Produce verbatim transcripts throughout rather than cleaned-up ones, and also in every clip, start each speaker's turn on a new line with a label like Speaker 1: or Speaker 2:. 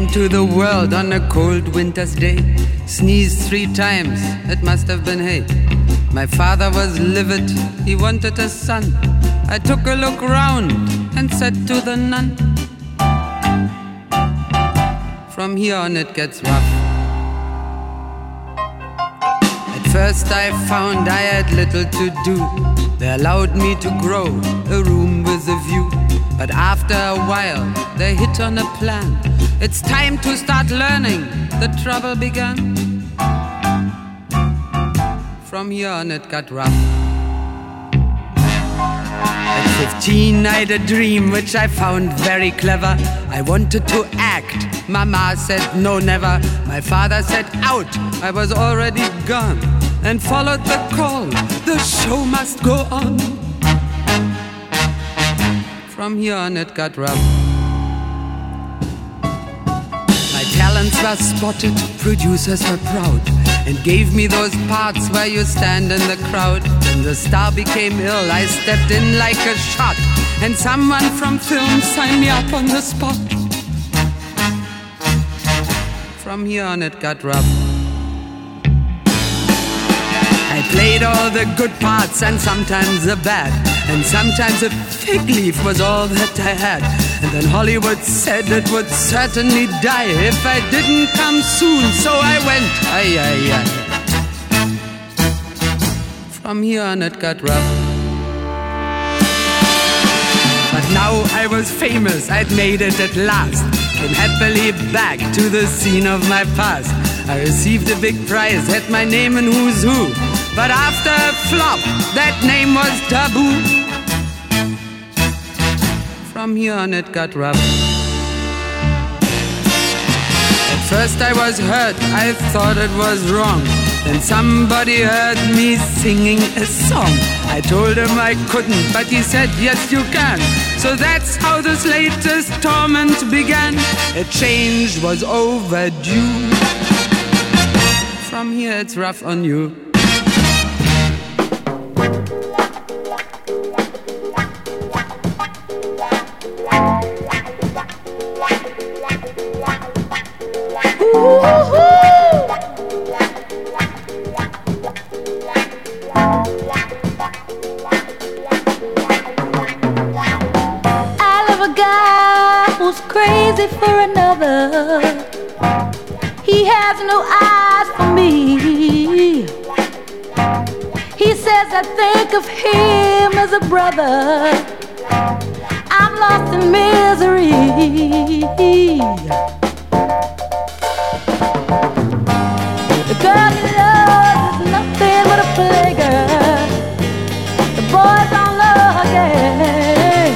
Speaker 1: into the world on a cold winter's day. Sneezed three times, it must have been hay. My father was livid, he wanted a son. I took a look round and said to the nun, from here on it gets rough. At first I found I had little to do. They allowed me to grow a room with a view. But after a while they hit on a plan. It's time to start learning, the trouble began. From here on it got rough. At fifteen I had a dream which I found very clever. I wanted to act, Mama said no never. My father said out, I was already gone, and followed the call, the show must go on. From here on it got rough. My talents were spotted, producers were proud, and gave me those parts where you stand in the crowd. When the star became ill, I stepped in like a shot, and someone from film signed me up on the spot. From here on it got rough. I played all the good parts and sometimes the bad, and sometimes a fig leaf was all that I had. And then Hollywood said it would certainly die if I didn't come soon, so I went, ay, ay, ay. From here on it got rough. But now I was famous, I'd made it at last. Came happily back to the scene of my past. I received a big prize, had my name in Who's Who. But after a flop, that name was taboo. From here on it got rough. At first I was hurt, I thought it was wrong. Then somebody heard me singing a song. I told him I couldn't, but he said yes you can. So that's how this latest torment began. A change was overdue. From here it's rough on you.
Speaker 2: Crazy for another. He has no eyes for me. He says I think of him as a brother. I'm lost in misery. The girl he loves is nothing but a playgirl. The boys don't love her game.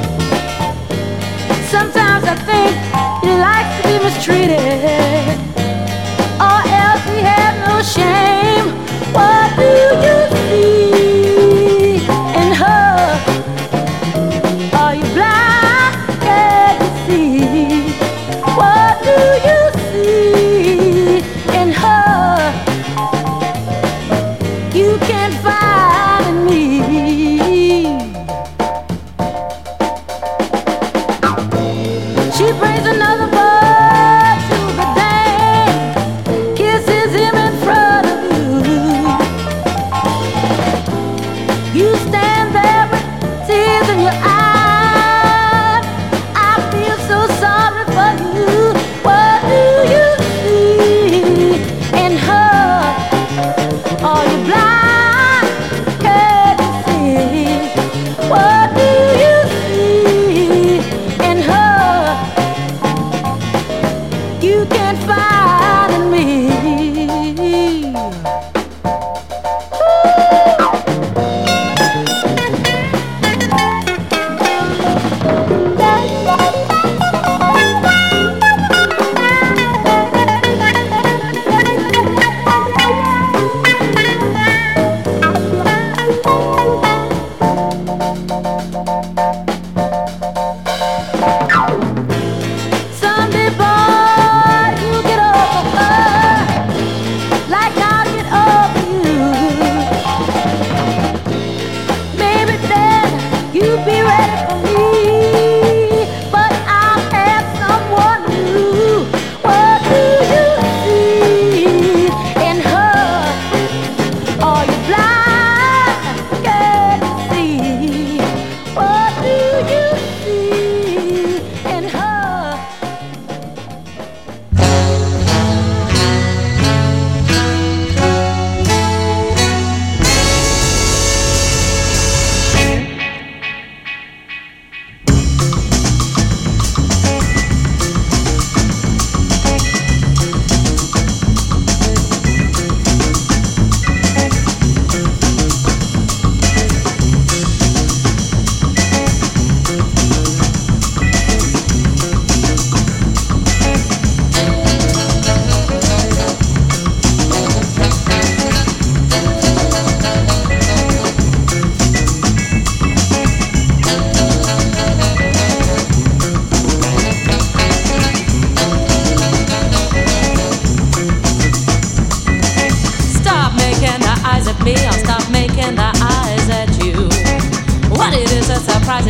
Speaker 2: Sometimes I think he likes to be mistreated, or else he has no shame. What do you see in her? Are you blind? Can't you see? What do you see in her? You can't find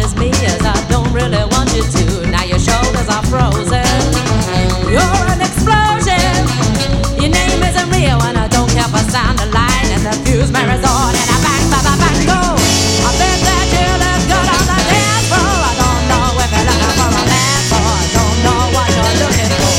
Speaker 3: as me as I don't really want you to. Now your shoulders are frozen. You're an explosion. Your name isn't real and I don't care for sound of light. And the fuse mirrors on and I bang, bang, bang, bang, go. I bet that you look good on the dance floor. I don't know if you're looking for a man, or I don't know what you're looking for.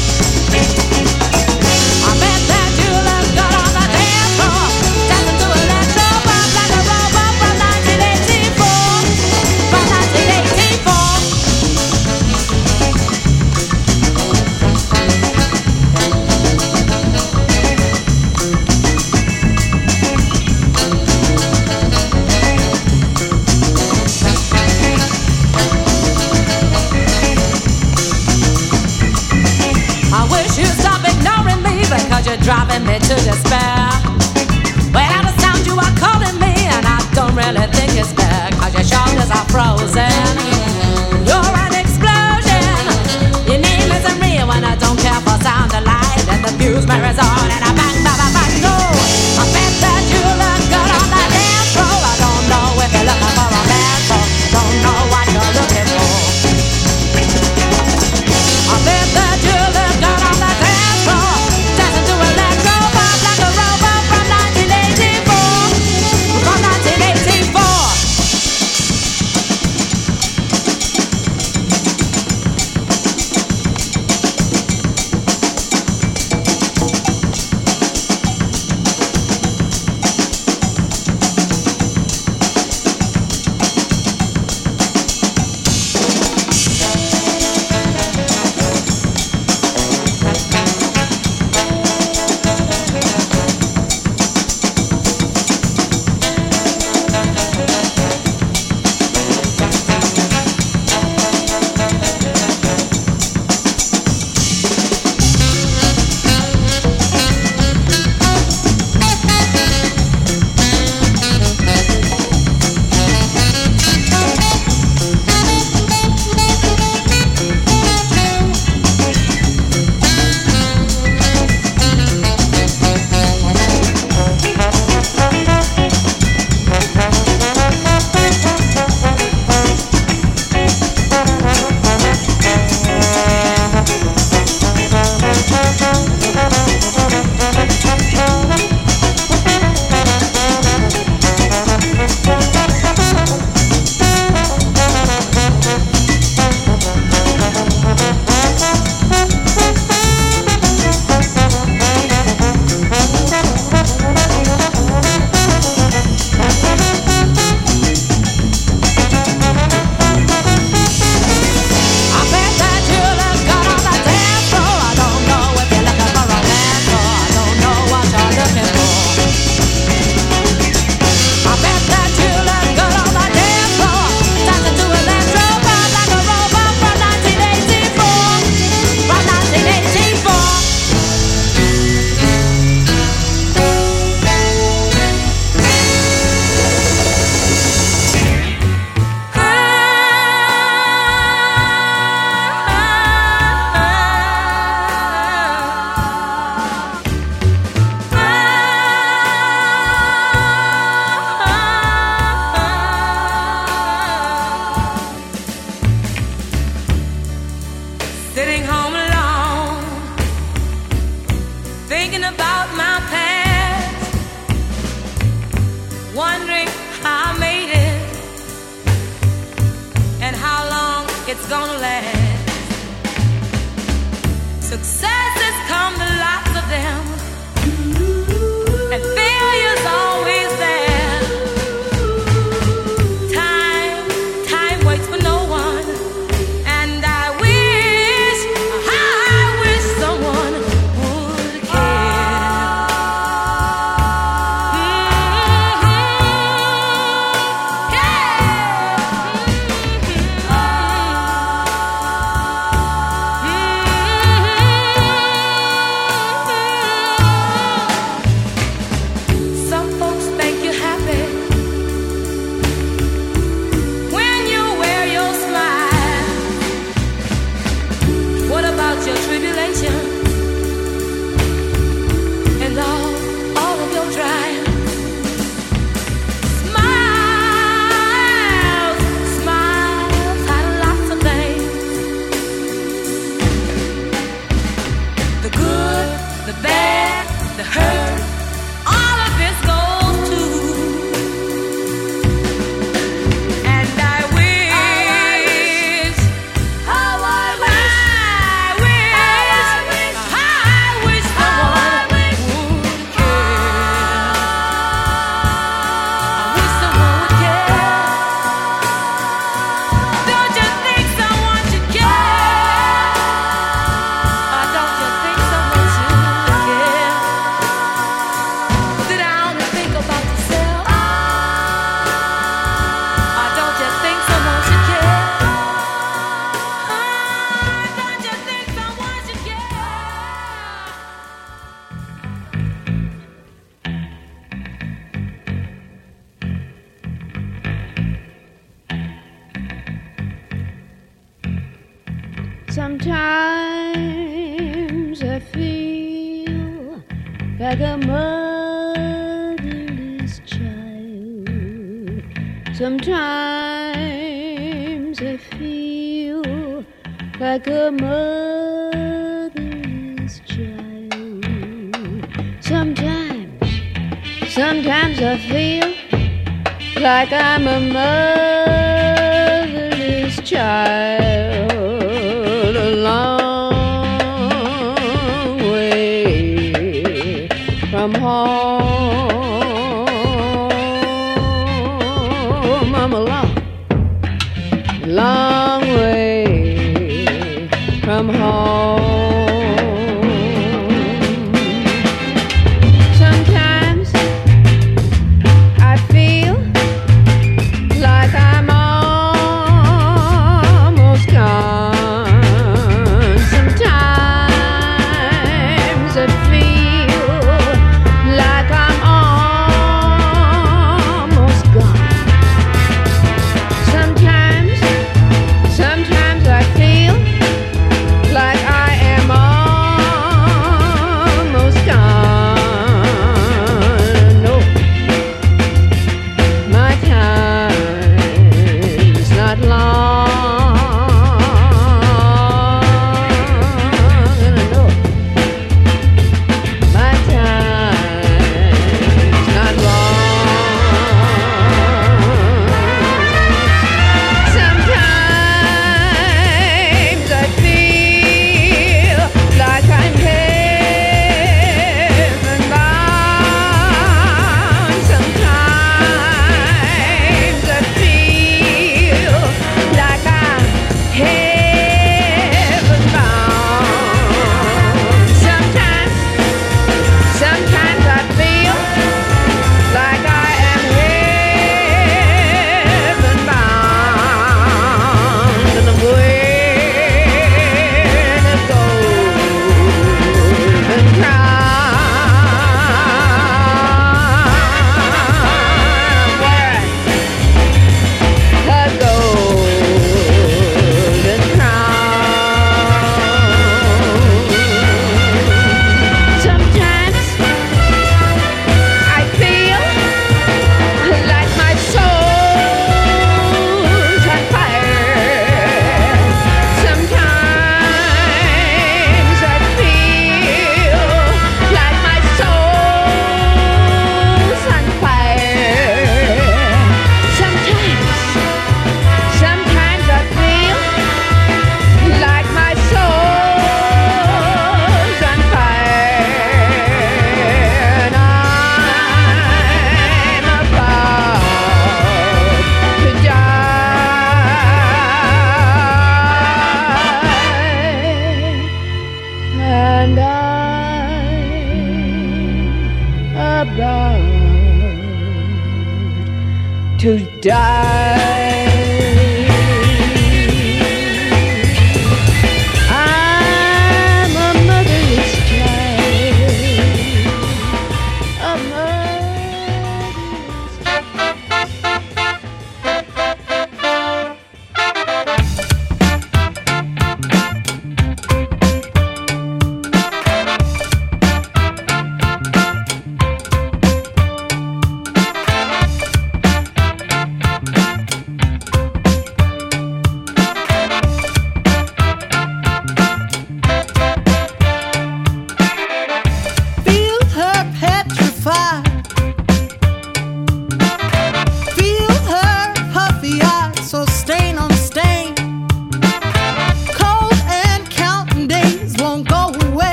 Speaker 3: I bet that you look good on the dance floor, dancing to electro pop like a robot from nineteen eighty-four, from nineteen eighty-four. I wish you'd stop ignoring me because you're driving me to despair. Without a sound you are calling me and I don't really think it's fair, cause your shoulders are frozen. You're an explosion. Your name isn't real and I don't care for sound or light. And the fuse mirrors on and I bang, bang, bang, bang, go. I bet that you look good on the dance floor. I don't know if you're looking for a man, so don't know what you're looking for. I bet that you look good on the dance floor, dancing to electro pop like a robot from nineteen eighty-four, from nineteen eighty-four.
Speaker 4: Sitting home alone, thinking about my past, wondering how I made it and how long it's gonna last. Successes come to lots of them, and failure's always there. Time, time waits for no one.
Speaker 3: Mm-hmm.
Speaker 2: Sometimes I feel like a motherless child. Sometimes I feel like a motherless child. Sometimes, sometimes I feel like I'm a motherless child. A long way from home. I'm a long, long way from home. Sometimes I feel like I'm almost gone. Sometimes I feel like I'm almost gone. Sometimes, sometimes I feel like I am almost gone. No, my time's not long. And I know my time's not long. Sometimes I feel like I'm heaven bound. Sometimes I feel like I'm heaven bound. Sometimes, sometimes I feel like I am heaven bound, and I'm wearing a golden crown. I'm wearing a golden crown. Sometimes I feel like my soul's on fire. Sometimes I feel like my soul's on fire. Sometimes, sometimes I feel like my soul's on fire, and I'm about to die, and I'm about to die. I'm a motherless child, a motherless child.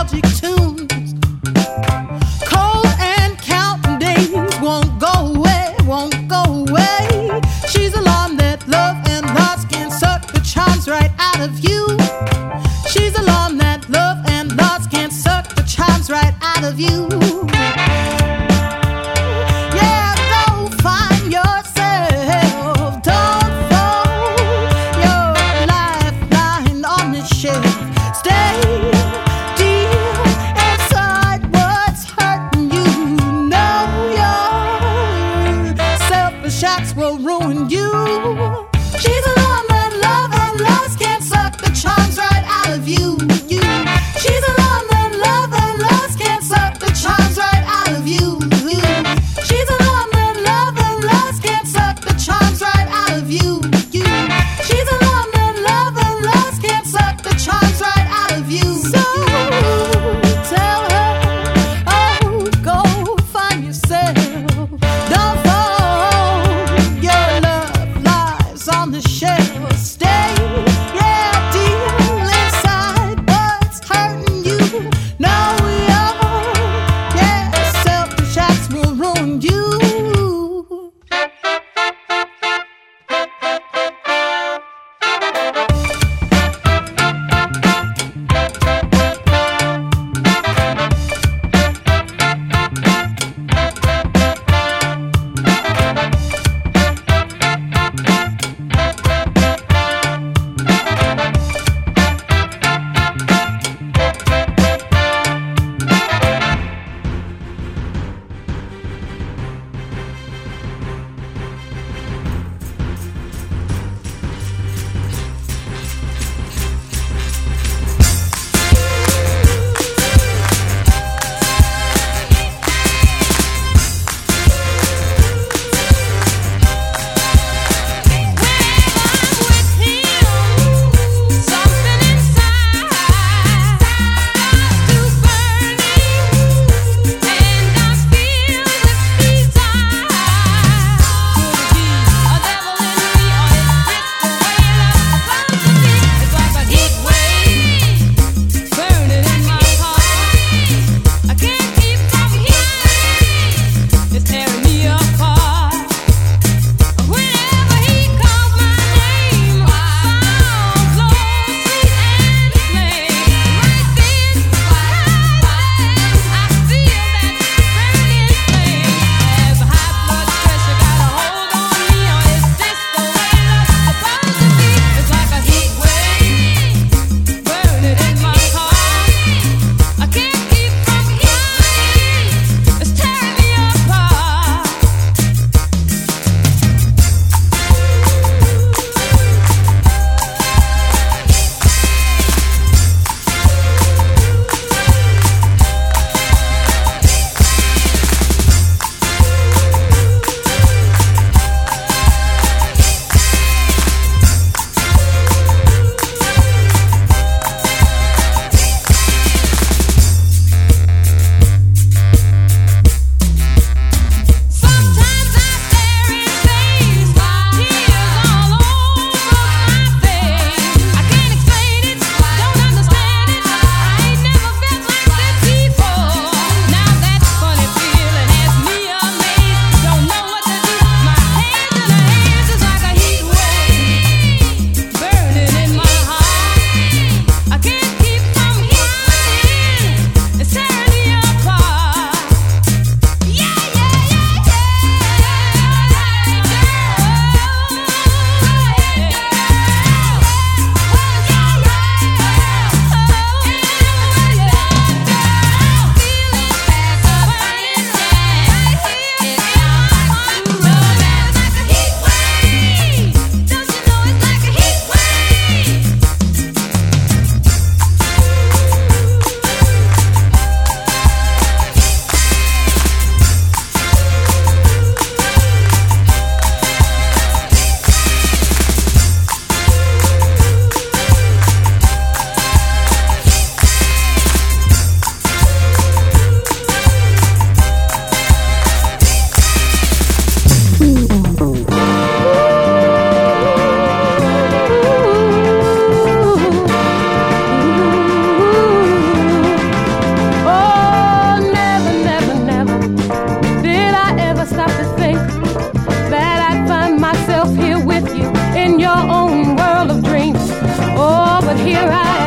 Speaker 5: nostalgic tunes. Cold and counting days won't go away, won't go away. She's alarmed that love and loss can suck the charms right out of you. She's alarmed that love and loss can suck the charms right out of you. Yeah, go find yourself. Don't throw your lifeline on the shelf. Stay deep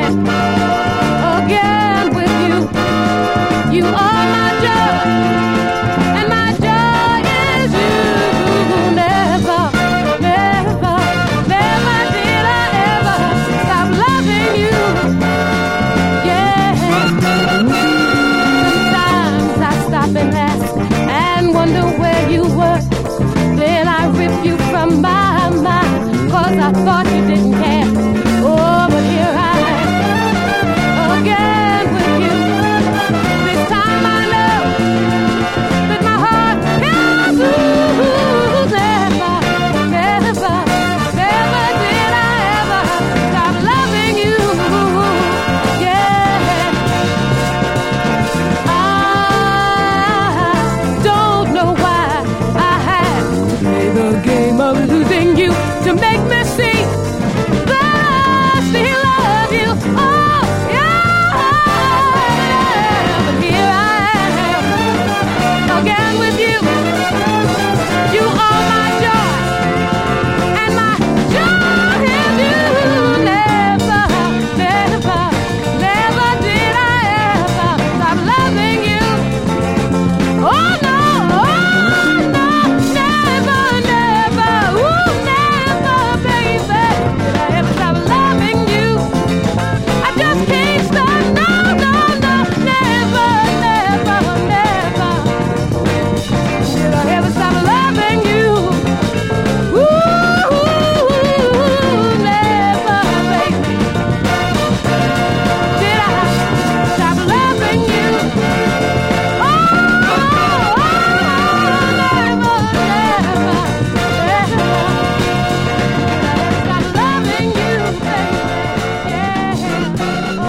Speaker 2: again with you. You are my joy, and my joy is you. Never, never, never did I ever stop loving you. Yeah. Sometimes I stop and ask and wonder where you were. Then I rip you from my mind, 'cause I thought you didn't care. Oh, but here I am, again with you. This time I know that my heart is ooh, never, never, never did I ever stop loving you. Yeah. I don't know why I had to play the game of losing you to make me see that I still love you. Oh, yeah, but here I am, again with you. You are my joy, and my joy is you. Never, never, never did I ever stop loving you. Oh, no, oh, no, never, never, ooh, never, baby, did I ever stop loving you. I just can't stop, no, no, no, never, never, never did I ever stop loving you. Ooh, never, baby, did I stop loving you. Oh, never, never, never stop loving you, baby. Yeah. Oh,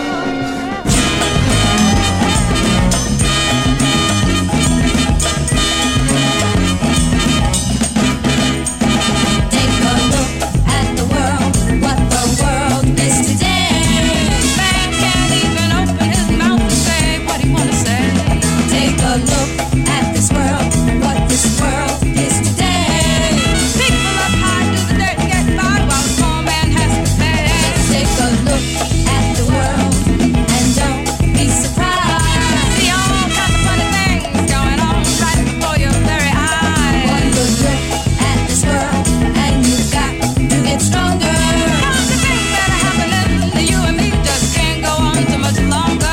Speaker 3: Take a look at the world, what the world is today. Man can't even open his mouth to say what he wanna say. Take a look at this world, what this world is today. People up high do the dirt and get by while the small man has to pay. Take a look at the world and don't be surprised. See all kinds of funny things going on right before your very eyes. One good look at this world and you've got to get stronger. Cause the things that are happening to you and me just can't go on too much longer.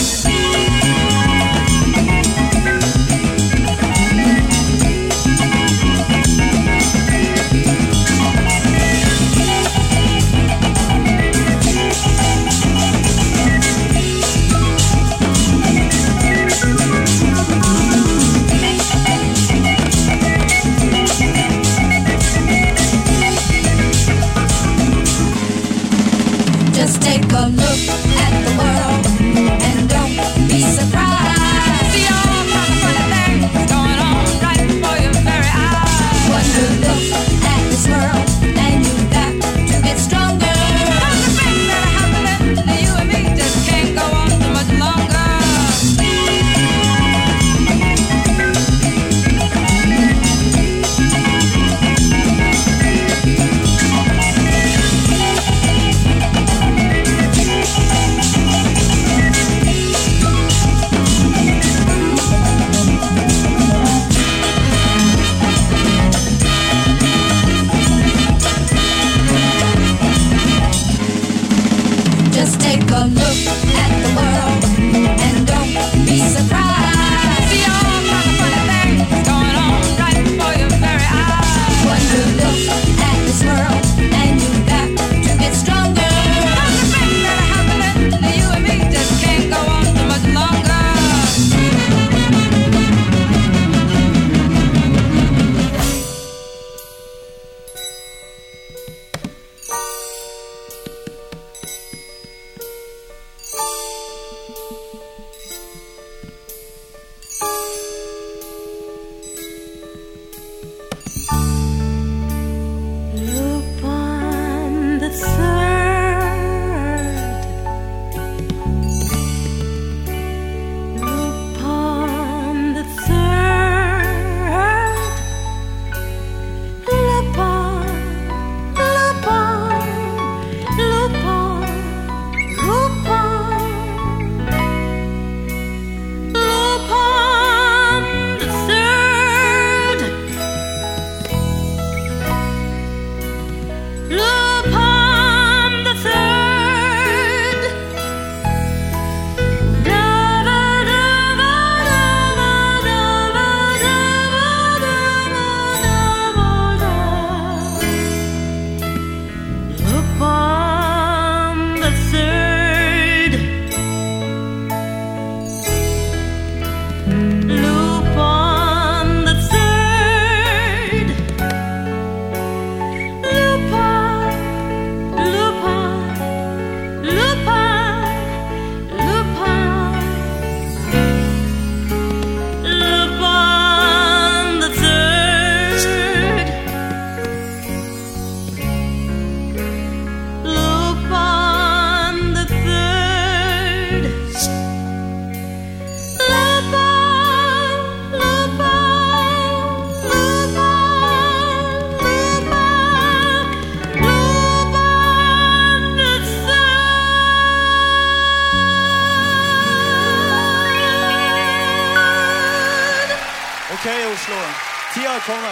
Speaker 3: Just take a look at the world and don't be surprised. See all kinds of funny things going on right before your very eyes. One good look at this world and you've got to get stronger. Cause the things that are happening to you and me just can't go on too much longer. Just take a look at the world and don't be surprised. See all kinds of funny things going on right before your very eyes. One good look at this world and you've got to get stronger. Cause the things that are happening to you and me just can't go on too much longer.
Speaker 6: Tia Turner.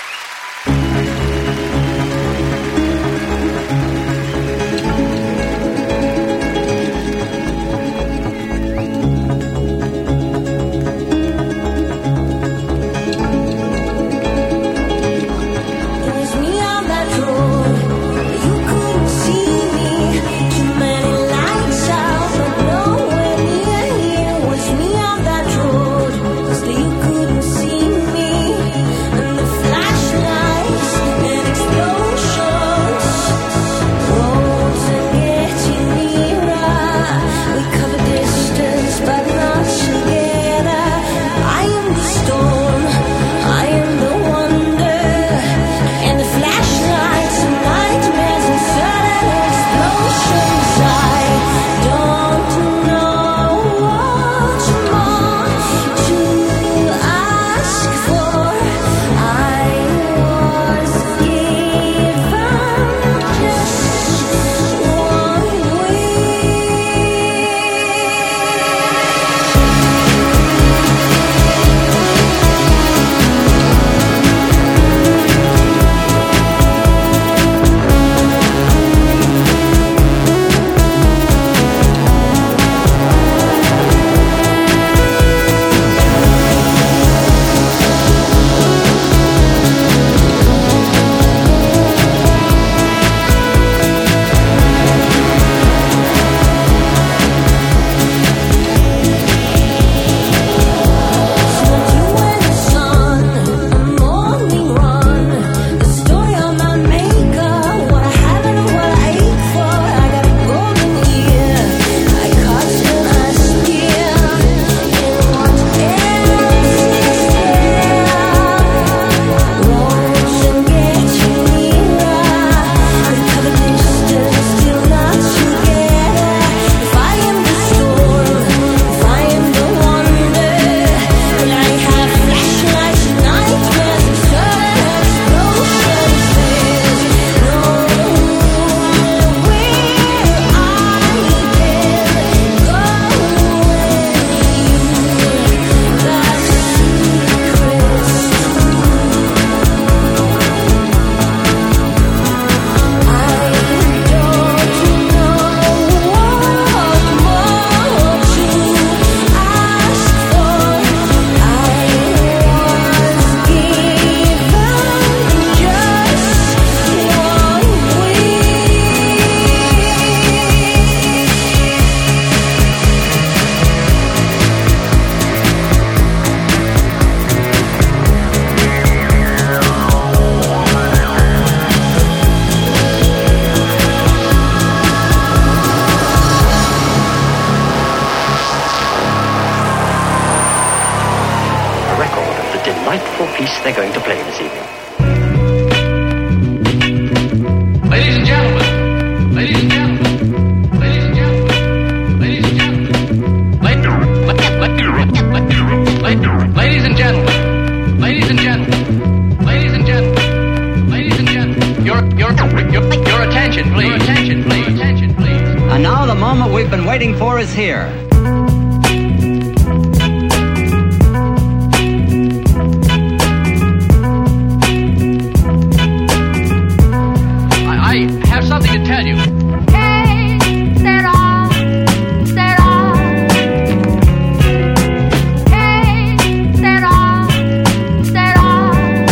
Speaker 7: they're going to play this evening.
Speaker 8: Ladies and gentlemen, ladies and gentlemen, ladies and gentlemen, ladies and gentlemen, ladies and gentlemen, ladies and gentlemen, ladies and gentlemen, ladies and gentlemen, your your your your attention, please, your attention, please, attention, please.
Speaker 9: And now the moment we've been waiting for is here.
Speaker 8: Something to tell you.
Speaker 2: Hey, será, será. Hey, será, será.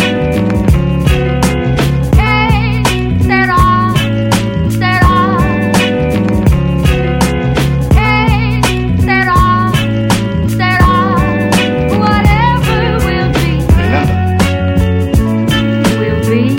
Speaker 2: Hey, será, será. Hey, será, será. Whatever will be, will be.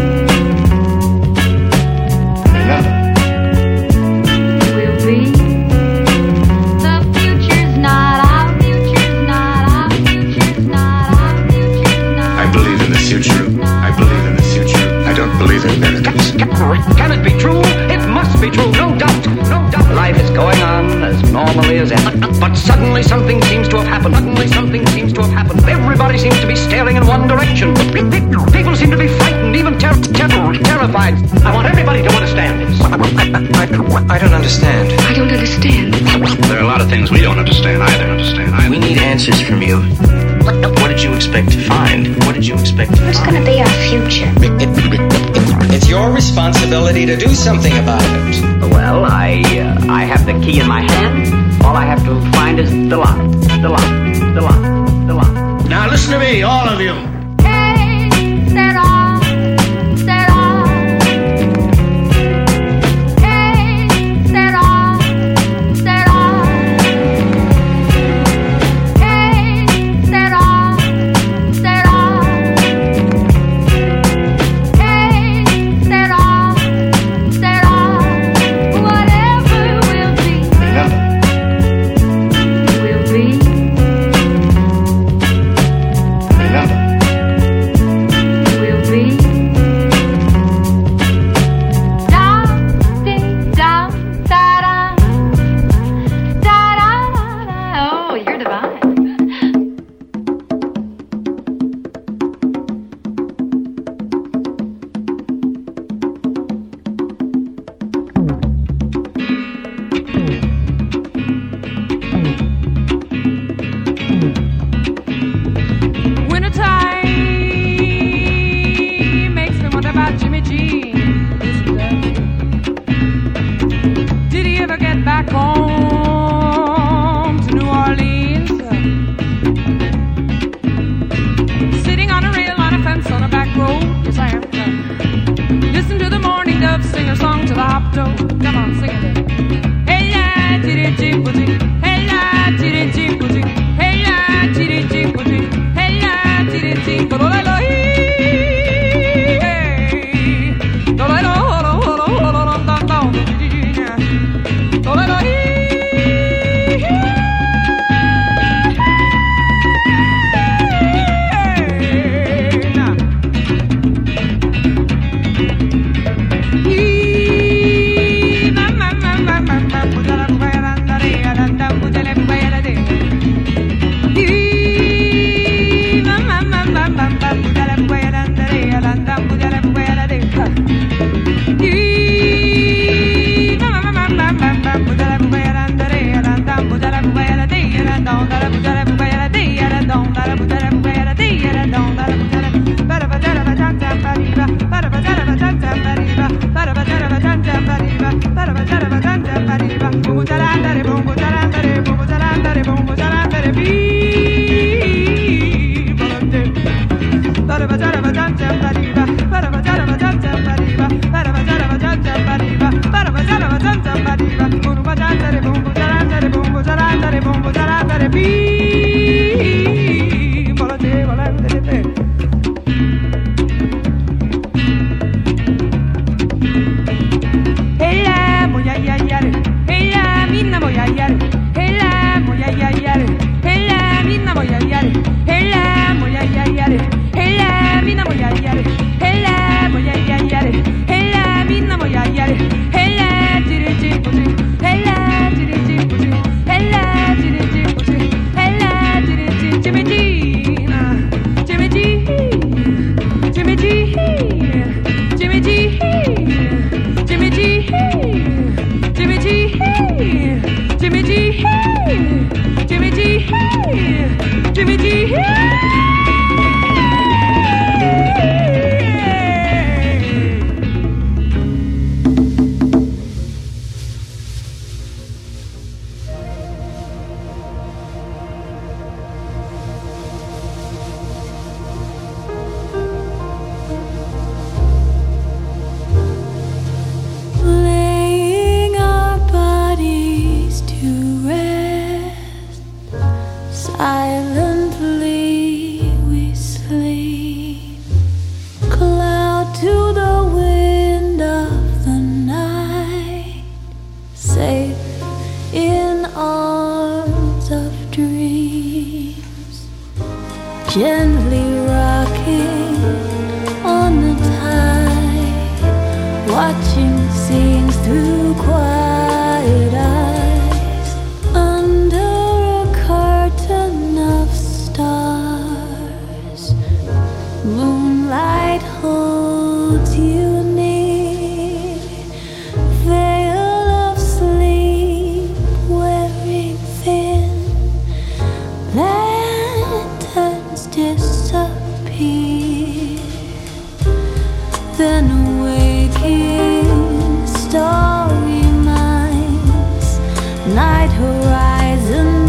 Speaker 9: Can it be true? It must be true, no doubt, no doubt. Life is going on as normally as ever. But suddenly something seems to have happened. Suddenly something seems to have happened. Everybody seems to be staring in one direction. People seem to be frightened, even ter- ter- terrified. I want everybody to understand this. I, I, I, I don't understand.
Speaker 10: I don't understand.
Speaker 8: There are a lot of things we don't understand either. Understand either.
Speaker 7: We need answers from you.
Speaker 9: What
Speaker 6: did you expect to find? What did you expect to
Speaker 7: What's
Speaker 6: find?
Speaker 7: going to be our future?
Speaker 10: It's your responsibility to do something about it.
Speaker 9: Well, I uh, I have the key in my hand. All I have to find is the lock. The lock. The lock. The lock.
Speaker 6: Now listen to me, all of you.
Speaker 2: Hey, set off, set off. Hey, set off, set off. Hey, set off, set off. Hey, set off, set off. Whatever will be,
Speaker 6: Remember,
Speaker 2: will be.
Speaker 6: remember.
Speaker 2: Will be. Dum, ding, dum, da da, da da da. Oh, you're divine.
Speaker 4: Wintertime makes me wonder about Jimmy G. Did he ever get back home to New Orleans? Sitting on a rail on a fence on a back road. Yes, I am. Listen to the morning dove sing a song to the hop toe. Come on, sing it. Hey la, diddy jimbo jing. Hey la, diddy jimbo jing. Hey la, diddy jimbo jing. Hey la, diddy jimbo lo lo hey. Lo lo lo lo lo lo lo dum dum. Lo lo lo hey. Now. Ee, ma ma ma ma ma ma, pujala pujala andare, adanda pujala pujala de. Ee, ma ma ma ma ma ma, pujala pujala andare, adanda pujala pujala de. Ee, ma ma ma ma ma ma ma, pujala pujala andare, adanda pujala pujala de, adanda pujala pujala de, adanda pujala pujala de, adanda pujala. Para para para tanta pariba, para para para tanta pariba, para para para tanta pariba, para para para tanta pariba. Bumbu tarandare, bumbu tarandare, bumbu tarandare, bumbu tarandare, bi. Para para para tanta pariba, para para para tanta pariba, para para para tanta pariba, para para para tanta pariba. Bumbu tarandare, bumbu tarandare, bumbu tarandare, bumbu tarandare, bi. Volate, volate, te. Hey la, moya ya yare. Hey la, minna moya yare. Hey la, moya ya yare. Hey la, minna moya yare. Hey la, moya ya yare. Hey la, minna moya yare. Hey la, moya ya yare. Hey la, minna moya yare. Hey la, tiri tiri pusi. Hey la, tiri tiri pusi. Hey la, tiri tiri pusi. Hey la, tiri tiri Jimmy G. Jimmy G. Jimmy G. Jimmy G. Jimmy G. Jimmy G. Jimmy G. Jimmy G. Jimmy G.
Speaker 2: Laying our bodies to rest, silently we sleep. Cloud to the wind of the night, safe in arms of dreams. Gently rocking on the tide, watching scenes through quiet eyes. Under a curtain of stars, moonlight holds you near. Veil of sleep wearing thin, lanterns dim. night horizon